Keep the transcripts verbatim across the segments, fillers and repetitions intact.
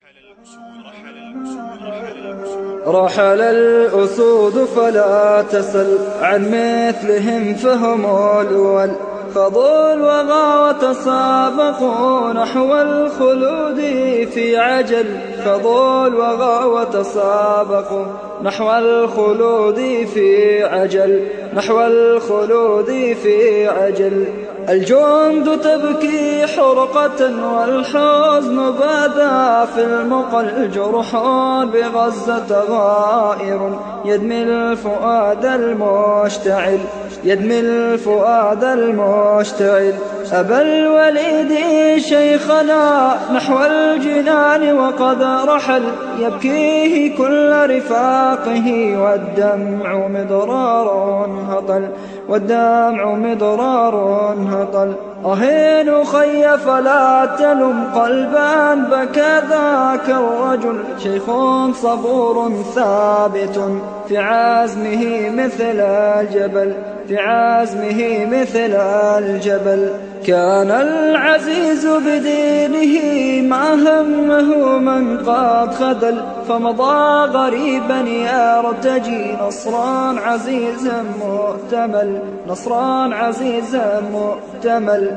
رحل الأسود فلا تسل عن مثلهم فهم الأول، خضوا الوغى وتسابقوا نحو الخلود في عجل، خضوا الوغى وتسابقوا نحو الخلود في عجل، نحو الخلود في عجل. الجند تبكي حرقة والحزن بدا في المقل، الجرح بغزة غائر يدمي الفؤاد المشتعل، يدمي الفؤاد المشتعل. أبا الوليد شيخنا نحو الجنان وقد رحل، يبكيه كل رفاقه والدمع مضرار هطل، والدمع مضرار هطل. أهين خي فلا تلم قلبا بكى ذاك الرجل، شيخ صبور ثابت في عزمه مثل الجبل، في عزمه مثل الجبل. كان العزيز بدينه ما همه من قد خذل، فمضى غريبا يرتجي نصرا عزيزا مؤتمل، نصرا عزيزا مؤتمل.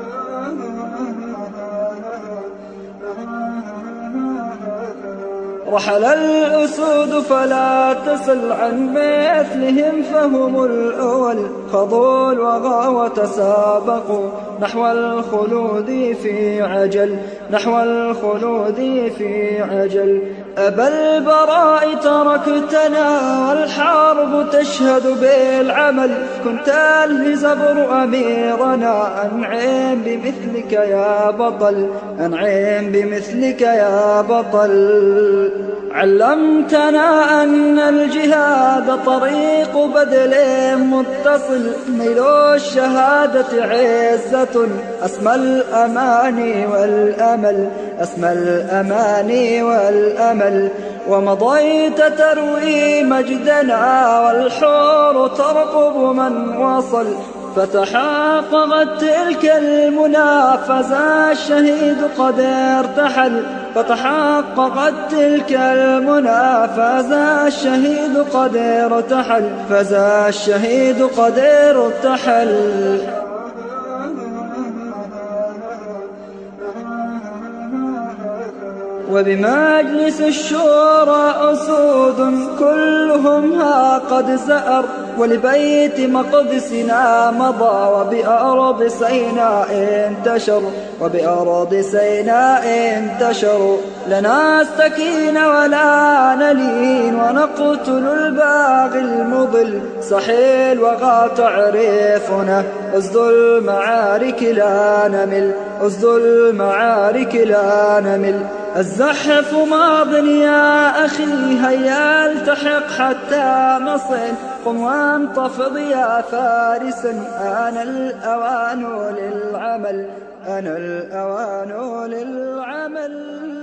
رحل الأسود فلا تسل عن مثلهم فهم الأول، خضوا الوغى وتسابقوا نحو الخلود في عجل، نحو الخلود في عجل. أبا البراء تركتنا والحرب تشهد بالعمل، كنت الهزبر أميرنا أنعم بمثلك يا بطل، أنعم بمثلك يا بطل. علمتنا أن الجهاد طريق بذل متصل، نيل الشهادة عزة أسمى الأماني والأمل، أسمى الأماني والأمل. ومضيت تروي مجدنا والحور ترقب من وصل، فتحققت تلك المنى فزا الشهيد قد ارتحل، فتحققت تلك المنى فزا الشهيد قد ارتحل، فزا الشهيد قد ارتحل. وبمجلس الشورى أسود كلهم ها قد زأر، ولبيت مقدسنا مضى وبأرض سيناء انتشر، وبأرض سيناء انتشر. لنا استكين ولا نلين ونقتل الباغي المضل، صحيل وغا تعرفنا أسد المعارك لا نمل، أسد المعارك لا نمل. الزحف ماض يا أخي هيا التحق حتى نصل، قم وانتفض يا فارسا آن الأوان للعمل، آن الأوان للعمل.